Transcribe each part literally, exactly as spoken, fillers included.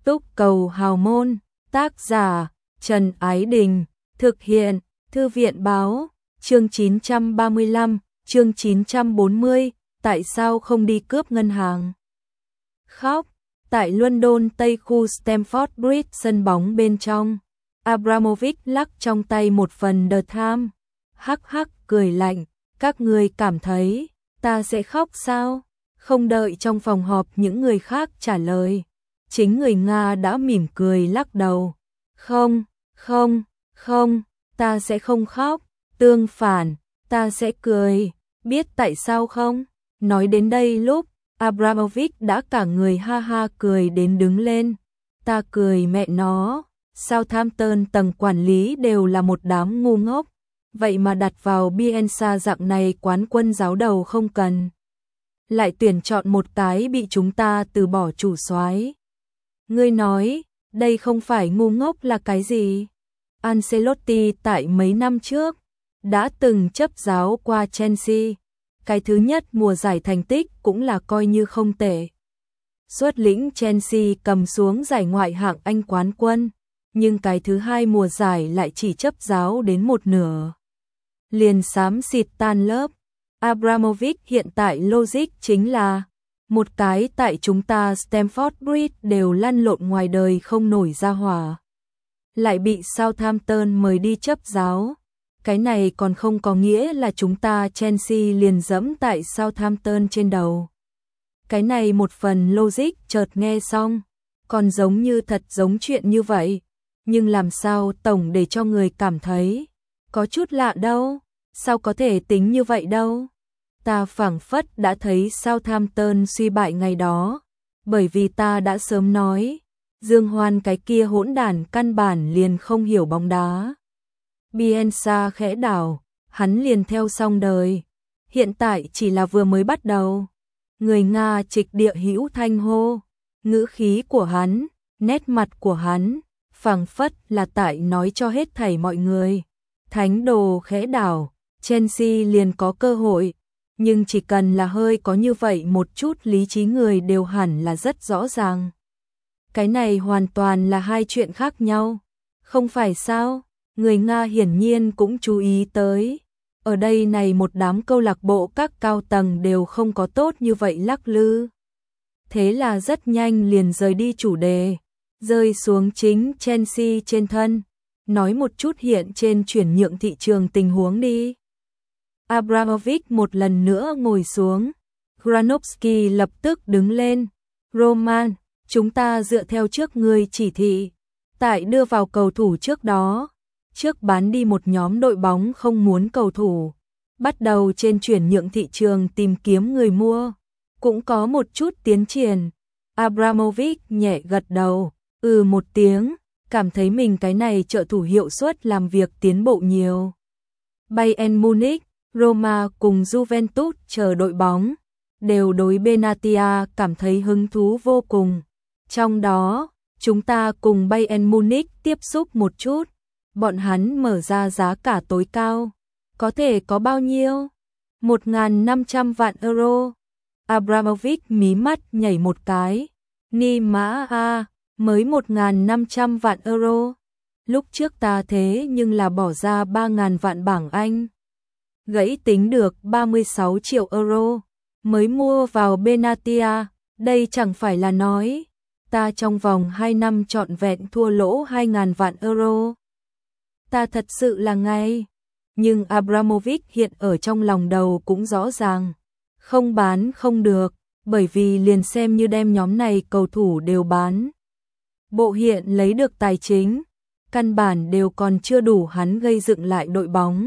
Túc cầu hào môn, tác giả Trần Ái Đình, thực hiện Thư viện báo, chương chín trăm ba mươi lăm, chương chín trăm bốn mươi, tại sao không đi cướp ngân hàng? Khóc, tại London Tây khu Stamford Bridge sân bóng bên trong, Abramovich lắc trong tay một phần The Times, hắc hắc cười lạnh, các người cảm thấy ta sẽ khóc sao? Không đợi trong phòng họp những người khác trả lời, chính người Nga đã mỉm cười lắc đầu. Không, không, không, ta sẽ không khóc, tương phản, ta sẽ cười, biết tại sao không? Nói đến đây lúc, Abramovich đã cả người ha ha cười đến đứng lên. Ta cười mẹ nó, Southampton tầng quản lý đều là một đám ngu ngốc, vậy mà đặt vào Bielsa dạng này quán quân giáo đầu không cần. Lại tuyển chọn một cái bị chúng ta từ bỏ chủ soái. Ngươi nói, đây không phải ngu ngốc là cái gì? Ancelotti tại mấy năm trước đã từng chấp giáo qua Chelsea, cái thứ nhất mùa giải thành tích cũng là coi như không tệ. Xuất lĩnh Chelsea cầm xuống giải ngoại hạng Anh quán quân, nhưng cái thứ hai mùa giải lại chỉ chấp giáo đến một nửa. Liền xám xịt tan lớp. Abramovich hiện tại logic chính là một cái tại chúng ta Stamford Bridge đều lăn lộn ngoài đời không nổi ra hỏa, lại bị Southampton mời đi chấp giáo. Cái này còn không có nghĩa là chúng ta Chelsea liền dẫm tại Southampton trên đầu. Cái này một phần logic chợt nghe xong, còn giống như thật giống chuyện như vậy, nhưng làm sao tổng để cho người cảm thấy có chút lạ đâu, sao có thể tính như vậy đâu. Ta phảng phất đã thấy Southampton suy bại ngày đó, bởi vì ta đã sớm nói, Dương Hoan cái kia hỗn đản căn bản liền không hiểu bóng đá. Bielsa khẽ đảo, hắn liền theo xong đời, hiện tại chỉ là vừa mới bắt đầu. Người Nga trịch địa hữu thanh hô, ngữ khí của hắn, nét mặt của hắn, phảng phất là tại nói cho hết thảy mọi người. Thánh đồ khẽ đảo, Chelsea liền có cơ hội, nhưng chỉ cần là hơi có như vậy một chút lý trí người đều hẳn là rất rõ ràng. Cái này hoàn toàn là hai chuyện khác nhau, không phải sao? Người Nga hiển nhiên cũng chú ý tới. Ở đây này một đám câu lạc bộ các cao tầng đều không có tốt như vậy lắc lư. Thế là rất nhanh liền rời đi chủ đề, rơi xuống chính Chelsea trên thân. Nói một chút hiện trên chuyển nhượng thị trường tình huống đi. Abramovich một lần nữa ngồi xuống. Granovsky lập tức đứng lên. Roman, chúng ta dựa theo trước ngươi chỉ thị, tại đưa vào cầu thủ trước đó, trước bán đi một nhóm đội bóng không muốn cầu thủ, bắt đầu trên chuyển nhượng thị trường tìm kiếm người mua, cũng có một chút tiến triển. Abramovich nhẹ gật đầu, ừ một tiếng, cảm thấy mình cái này trợ thủ hiệu suất làm việc tiến bộ nhiều. Bayern Munich, Roma cùng Juventus chờ đội bóng, đều đối Benatia cảm thấy hứng thú vô cùng. Trong đó, chúng ta cùng Bayern Munich tiếp xúc một chút, bọn hắn mở ra giá cả tối cao. Có thể có bao nhiêu? một nghìn năm trăm vạn euro. Abramovich mí mắt nhảy một cái. Ni mã a, mới một nghìn năm trăm vạn euro. Lúc trước ta thế nhưng là bỏ ra ba nghìn vạn bảng Anh. Gãy tính được ba mươi sáu triệu euro. Mới mua vào Benatia, đây chẳng phải là nói. Ta trong vòng hai năm trọn vẹn thua lỗ hai nghìn vạn euro. Ta thật sự là ngay. Nhưng Abramovich hiện ở trong lòng đầu cũng rõ ràng. Không bán không được, bởi vì liền xem như đem nhóm này cầu thủ đều bán. Bộ hiện lấy được tài chính, căn bản đều còn chưa đủ hắn gây dựng lại đội bóng.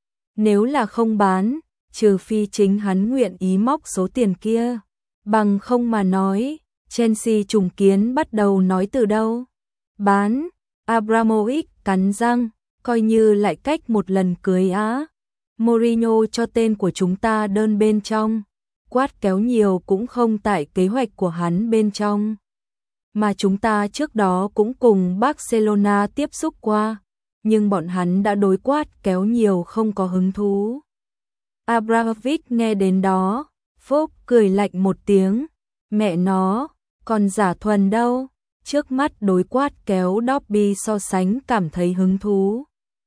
Nếu là không bán, trừ phi chính hắn nguyện ý móc số tiền kia. Bằng không mà nói, Chelsea trùng kiến bắt đầu nói từ đâu? Bán. Abramovich cắn răng, coi như lại cách một lần cưới á. Mourinho cho tên của chúng ta đơn bên trong, quát kéo nhiều cũng không tại kế hoạch của hắn bên trong. Mà chúng ta trước đó cũng cùng Barcelona tiếp xúc qua, nhưng bọn hắn đã đối quát kéo nhiều không có hứng thú. Abramovich nghe đến đó, phốc cười lạnh một tiếng, mẹ nó, còn giả thuần đâu, trước mắt đối quát kéo Derby so sánh cảm thấy hứng thú.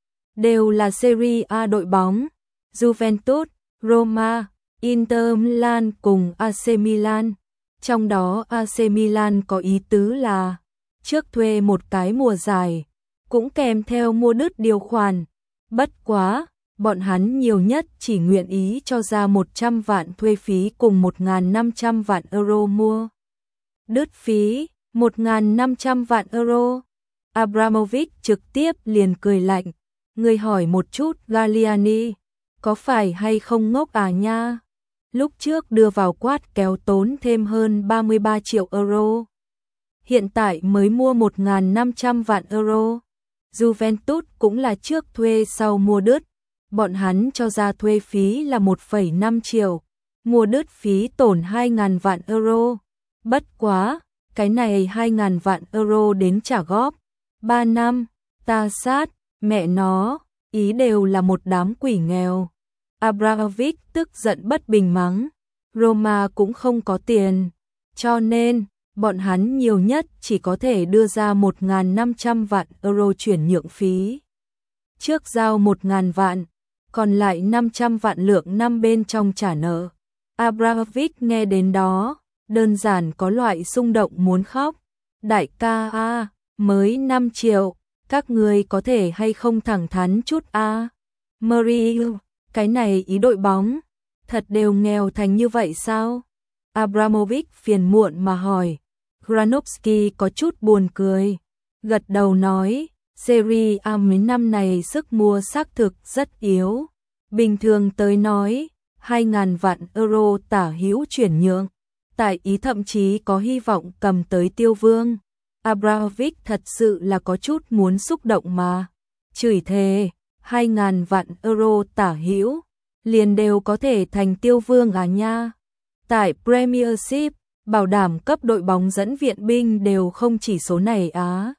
Đều là Serie A đội bóng, Juventus, Roma, Inter Milan cùng a xê Milan. Trong đó a xê Milan có ý tứ là trước thuê một cái mùa giải, cũng kèm theo mua đứt điều khoản. Bất quá, bọn hắn nhiều nhất chỉ nguyện ý cho ra một trăm vạn thuê phí cùng một nghìn năm trăm vạn euro mua đứt phí, một nghìn năm trăm vạn euro. Abramovich trực tiếp liền cười lạnh, người hỏi một chút Galliani, có phải hay không ngốc à nha? Lúc trước đưa vào quát kéo tốn thêm hơn ba mươi ba triệu euro. Hiện tại mới mua một nghìn năm trăm vạn euro. Juventus cũng là trước thuê sau mua đứt. Bọn hắn cho ra thuê phí là một phẩy năm triệu. Mua đứt phí tổn hai nghìn vạn euro. Bất quá, cái này hai nghìn vạn euro đến trả góp. ba năm, ta sát, mẹ nó, ý đều là một đám quỷ nghèo. Abramovich tức giận bất bình mắng, Roma cũng không có tiền, cho nên bọn hắn nhiều nhất chỉ có thể đưa ra một nghìn năm trăm vạn euro chuyển nhượng phí. Trước giao một nghìn vạn, còn lại năm trăm vạn lượng năm bên trong trả nợ. Abramovich nghe đến đó, đơn giản có loại xung động muốn khóc. Đại ca a, mới năm triệu, các người có thể hay không thẳng thắn chút a? Mourinho, cái này ý đội bóng, thật đều nghèo thành như vậy sao? Abramovich phiền muộn mà hỏi. Granovsky có chút buồn cười, gật đầu nói, Serie A mấy năm này sức mua xác thực rất yếu. Bình thường tới nói, hai nghìn vạn euro tả hữu chuyển nhượng, tại ý thậm chí có hy vọng cầm tới tiêu vương. Abramovich thật sự là có chút muốn xúc động mà. Chửi thề, hai nghìn vạn euro tả hữu, liền đều có thể thành tiêu vương à nha. Tại Premiership, bảo đảm cấp đội bóng dẫn viện binh đều không chỉ số này á.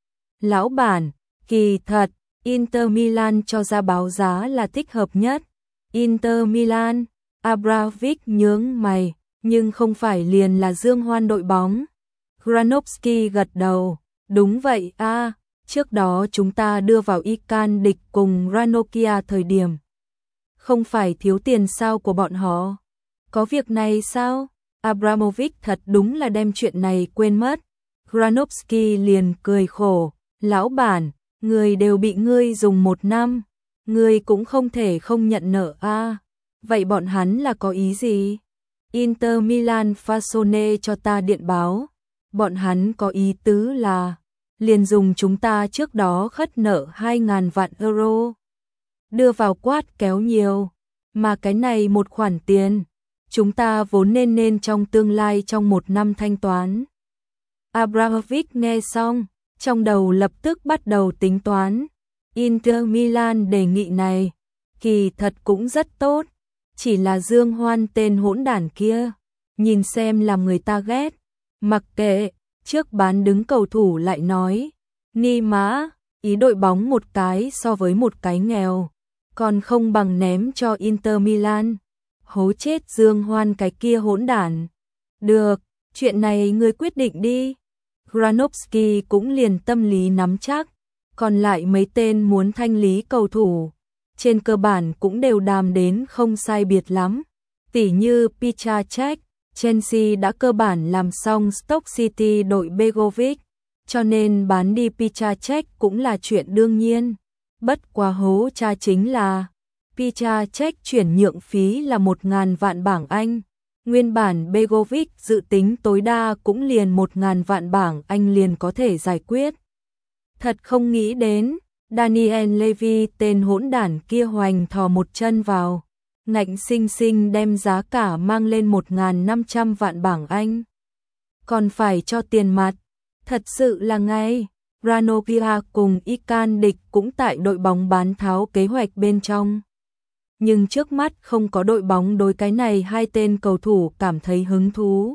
Lão bản, kỳ thật, Inter Milan cho ra báo giá là thích hợp nhất. Inter Milan, Abramovich nhướng mày, nhưng không phải liền là dương hoan đội bóng. Granovsky gật đầu, đúng vậy a, trước đó chúng ta đưa vào Ican địch cùng Ranocchia thời điểm. Không phải thiếu tiền sao của bọn họ? Có việc này sao? Abramovich thật đúng là đem chuyện này quên mất. Granovsky liền cười khổ, lão bản, người đều bị ngươi dùng một năm, ngươi cũng không thể không nhận nợ a. Vậy bọn hắn là có ý gì? Inter Milan Fasone cho ta điện báo, bọn hắn có ý tứ là liền dùng chúng ta trước đó khất nợ hai nghìn vạn euro. Đưa vào quát kéo nhiều, mà cái này một khoản tiền, chúng ta vốn nên nên trong tương lai trong một năm thanh toán. Abramovich nghe xong, trong đầu lập tức bắt đầu tính toán. Inter Milan đề nghị này, kỳ thật cũng rất tốt, chỉ là Dương Hoan tên hỗn đản kia, nhìn xem làm người ta ghét. Mặc kệ, trước bán đứng cầu thủ lại nói, ni mã, ý đội bóng một cái so với một cái nghèo, còn không bằng ném cho Inter Milan. Hố chết Dương Hoan cái kia hỗn đản. Được, chuyện này ngươi quyết định đi. Granovsky cũng liền tâm lý nắm chắc, còn lại mấy tên muốn thanh lý cầu thủ, trên cơ bản cũng đều đàm đến không sai biệt lắm. Tỉ như Piszczek, Chelsea đã cơ bản làm xong Stoke City đội Begovic, cho nên bán đi Piszczek cũng là chuyện đương nhiên. Bất quá hố cha chính là Piszczek chuyển nhượng phí là một nghìn vạn bảng Anh. Nguyên bản Begovic dự tính tối đa cũng liền một nghìn vạn bảng Anh liền có thể giải quyết. Thật không nghĩ đến, Daniel Levy tên hỗn đản kia hoành thò một chân vào, ngạnh sinh sinh đem giá cả mang lên một nghìn năm trăm vạn bảng Anh. Còn phải cho tiền mặt, thật sự là ngay. Ranocchia cùng Ican địch cũng tại đội bóng bán tháo kế hoạch bên trong. Nhưng trước mắt không có đội bóng đối cái này hai tên cầu thủ cảm thấy hứng thú.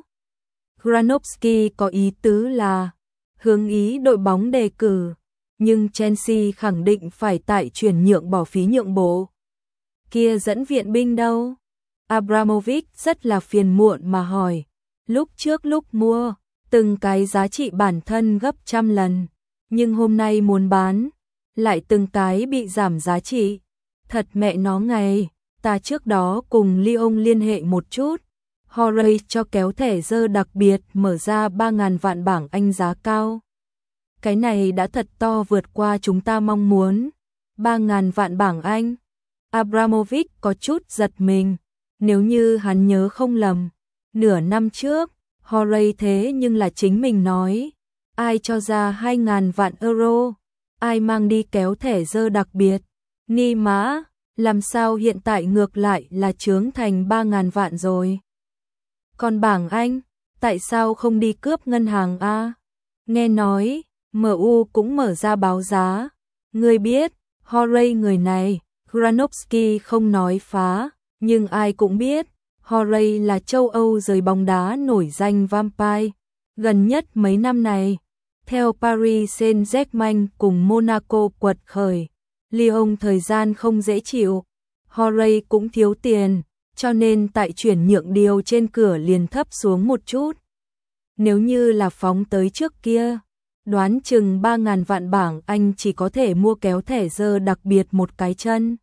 Granovsky có ý tứ là hướng ý đội bóng đề cử, nhưng Chelsea khẳng định phải tại chuyển nhượng bỏ phí nhượng bộ. Kia dẫn viện binh đâu? Abramovich rất là phiền muộn mà hỏi. Lúc trước lúc mua, từng cái giá trị bản thân gấp trăm lần, nhưng hôm nay muốn bán, lại từng cái bị giảm giá trị. Thật mẹ nó ngày, ta trước đó cùng Lyon liên hệ một chút, Horay cho kéo thẻ dơ đặc biệt mở ra ba ngàn vạn bảng Anh giá cao. Cái này đã thật to vượt qua chúng ta mong muốn. ba ngàn vạn bảng Anh. Abramovich có chút giật mình, nếu như hắn nhớ không lầm, nửa năm trước, Horay thế nhưng là chính mình nói, ai cho ra hai ngàn vạn euro, ai mang đi kéo thẻ dơ đặc biệt. Ni mã, làm sao hiện tại ngược lại là chướng thành ba ngàn vạn rồi. Còn bảng Anh, tại sao không đi cướp ngân hàng a? Nghe nói, em u cũng mở ra báo giá. Ngươi biết, Horay người này, Granovsky không nói phá, nhưng ai cũng biết, Horay là châu Âu giới bóng đá nổi danh vampire. Gần nhất mấy năm này, theo Paris Saint-Germain cùng Monaco quật khởi, Lyon thời gian không dễ chịu, Horay cũng thiếu tiền, cho nên tại chuyển nhượng điều trên cửa liền thấp xuống một chút. Nếu như là phóng tới trước kia, đoán chừng ba ngàn vạn bảng Anh chỉ có thể mua kéo thẻ dơ đặc biệt một cái chân.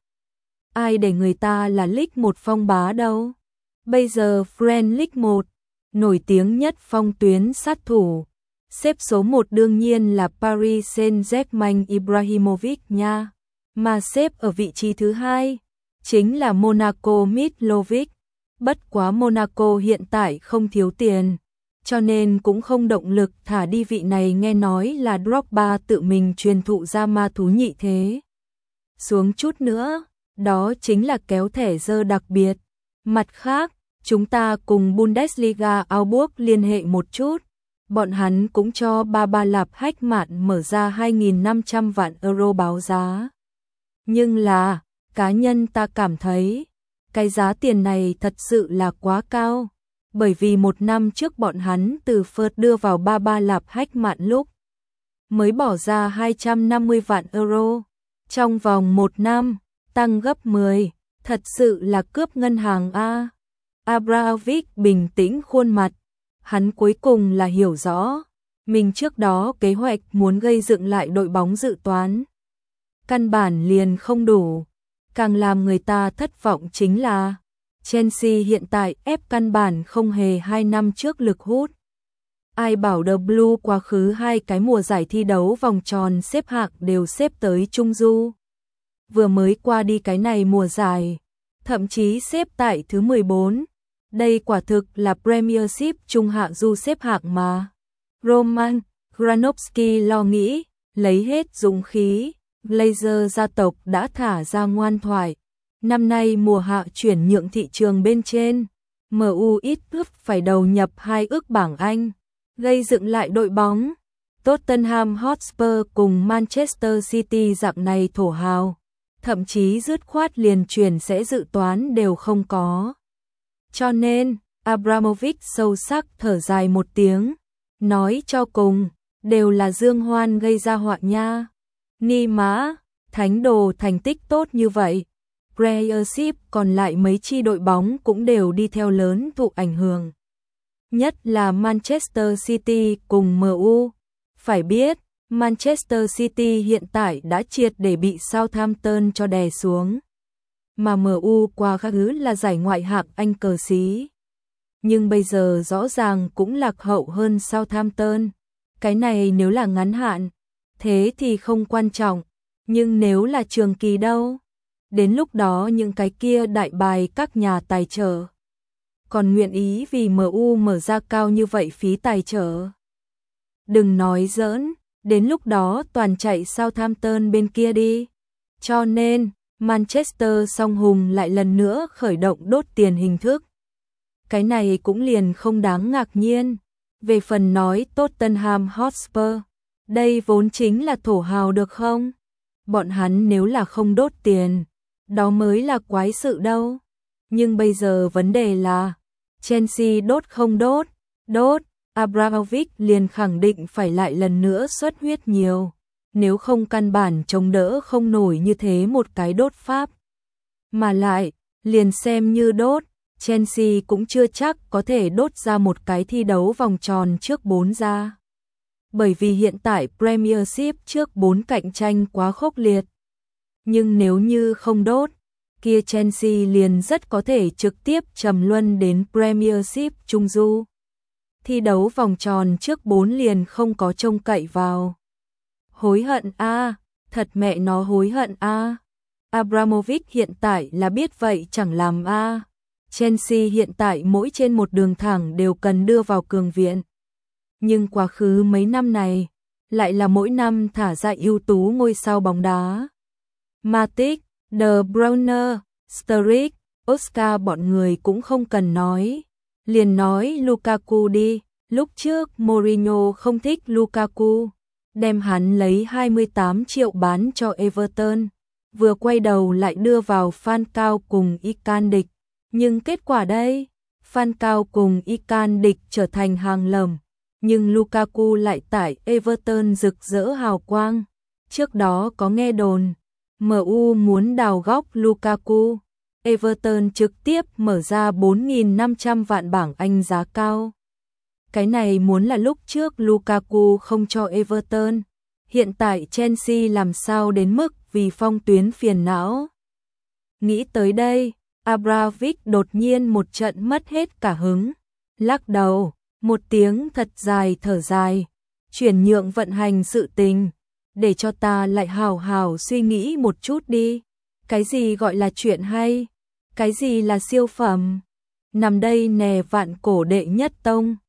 Ai để người ta là League một phong bá đâu. Bây giờ French League một, nổi tiếng nhất phong tuyến sát thủ. Xếp số một đương nhiên là Paris Saint-Germain Ibrahimovic nha. Mà xếp ở vị trí thứ hai, chính là Monaco Mitrovic. Bất quá Monaco hiện tại không thiếu tiền, cho nên cũng không động lực thả đi vị này, nghe nói là Drogba tự mình truyền thụ ra ma thú nhị thế. Xuống chút nữa, đó chính là kéo thẻ dơ đặc biệt. Mặt khác, chúng ta cùng Bundesliga Augsburg liên hệ một chút. Bọn hắn cũng cho ba ba lạp hách mạn mở ra hai nghìn năm trăm vạn euro báo giá. Nhưng là, cá nhân ta cảm thấy, cái giá tiền này thật sự là quá cao. Bởi vì một năm trước bọn hắn từ Phớt đưa vào ba ba lạp hách mạn lúc mới bỏ ra hai trăm năm mươi vạn euro. Trong vòng một năm, tăng gấp mười, thật sự là cướp ngân hàng a. Abramovich bình tĩnh khuôn mặt, hắn cuối cùng là hiểu rõ, mình trước đó kế hoạch muốn gây dựng lại đội bóng dự toán. Căn bản liền không đủ, càng làm người ta thất vọng chính là Chelsea hiện tại ép căn bản không hề hai năm trước lực hút. Ai bảo The Blue quá khứ hai cái mùa giải thi đấu vòng tròn xếp hạng đều xếp tới trung du. Vừa mới qua đi cái này mùa giải, thậm chí xếp tại thứ mười bốn. Đây quả thực là Premiership trung hạng du xếp hạng mà. Roman Granovsky lo nghĩ, lấy hết dũng khí, Glazer gia tộc đã thả ra ngoan thoại. Năm nay mùa hạ chuyển nhượng thị trường bên trên, em u ít ước phải đầu nhập hai ước bảng Anh, gây dựng lại đội bóng. Tottenham Hotspur cùng Manchester City dạng này thổ hào, thậm chí dứt khoát liền chuyển sẽ dự toán đều không có. Cho nên, Abramovich sâu sắc thở dài một tiếng, nói cho cùng, đều là Dương Hoan gây ra họa nha. Ni mã, thánh đồ thành tích tốt như vậy, Premiership còn lại mấy chi đội bóng cũng đều đi theo lớn thụ ảnh hưởng. Nhất là Manchester City cùng em u. Phải biết, Manchester City hiện tại đã triệt để bị Southampton cho đè xuống. Mà em u qua các thứ là giải ngoại hạng Anh cờ xí. Nhưng bây giờ rõ ràng cũng lạc hậu hơn Southampton. Cái này nếu là ngắn hạn, thế thì không quan trọng. Nhưng nếu là trường kỳ đâu? Đến lúc đó những cái kia đại bài các nhà tài trợ còn nguyện ý vì em u mở ra cao như vậy phí tài trợ. Đừng nói giỡn, đến lúc đó toàn chạy Southampton bên kia đi. Cho nên, Manchester song hùng lại lần nữa khởi động đốt tiền hình thức. Cái này cũng liền không đáng ngạc nhiên. Về phần nói Tottenham Hotspur, đây vốn chính là thổ hào được không? Bọn hắn nếu là không đốt tiền, đó mới là quái sự đâu. Nhưng bây giờ vấn đề là Chelsea đốt không đốt, đốt, Abramovich liền khẳng định phải lại lần nữa xuất huyết nhiều, nếu không căn bản chống đỡ không nổi như thế một cái đốt pháp. Mà lại, liền xem như đốt, Chelsea cũng chưa chắc có thể đốt ra một cái thi đấu vòng tròn trước bốn ra. Bởi vì hiện tại Premiership trước bốn cạnh tranh quá khốc liệt. Nhưng nếu như không đốt, kia Chelsea liền rất có thể trực tiếp trầm luân đến Premiership Trung Du. Thi đấu vòng tròn trước bốn liền không có trông cậy vào. Hối hận a, à, thật mẹ nó hối hận a. À. Abramovich hiện tại là biết vậy chẳng làm a. À. Chelsea hiện tại mỗi trên một đường thẳng đều cần đưa vào cường viện. Nhưng quá khứ mấy năm này, lại là mỗi năm thả ra ưu tú ngôi sao bóng đá. Matic, De Bruyne, Sturridge, Oscar bọn người cũng không cần nói. Liền nói Lukaku đi, lúc trước Mourinho không thích Lukaku, đem hắn lấy hai mươi tám triệu bán cho Everton, vừa quay đầu lại đưa vào Falcao cùng Icardi, nhưng kết quả đây, Falcao cùng Icardi trở thành hàng lầm, nhưng Lukaku lại tại Everton rực rỡ hào quang. Trước đó có nghe đồn, em u muốn đào góc Lukaku, Everton trực tiếp mở ra bốn nghìn năm trăm vạn bảng Anh giá cao. Cái này muốn là lúc trước Lukaku không cho Everton, hiện tại Chelsea làm sao đến mức vì phong tuyến phiền não. Nghĩ tới đây, Abramovich đột nhiên một trận mất hết cả hứng, lắc đầu, một tiếng thật dài thở dài, chuyển nhượng vận hành sự tình, để cho ta lại hào hào suy nghĩ một chút đi, cái gì gọi là chuyện hay, cái gì là siêu phẩm, nằm đây nè vạn cổ đệ nhất tông.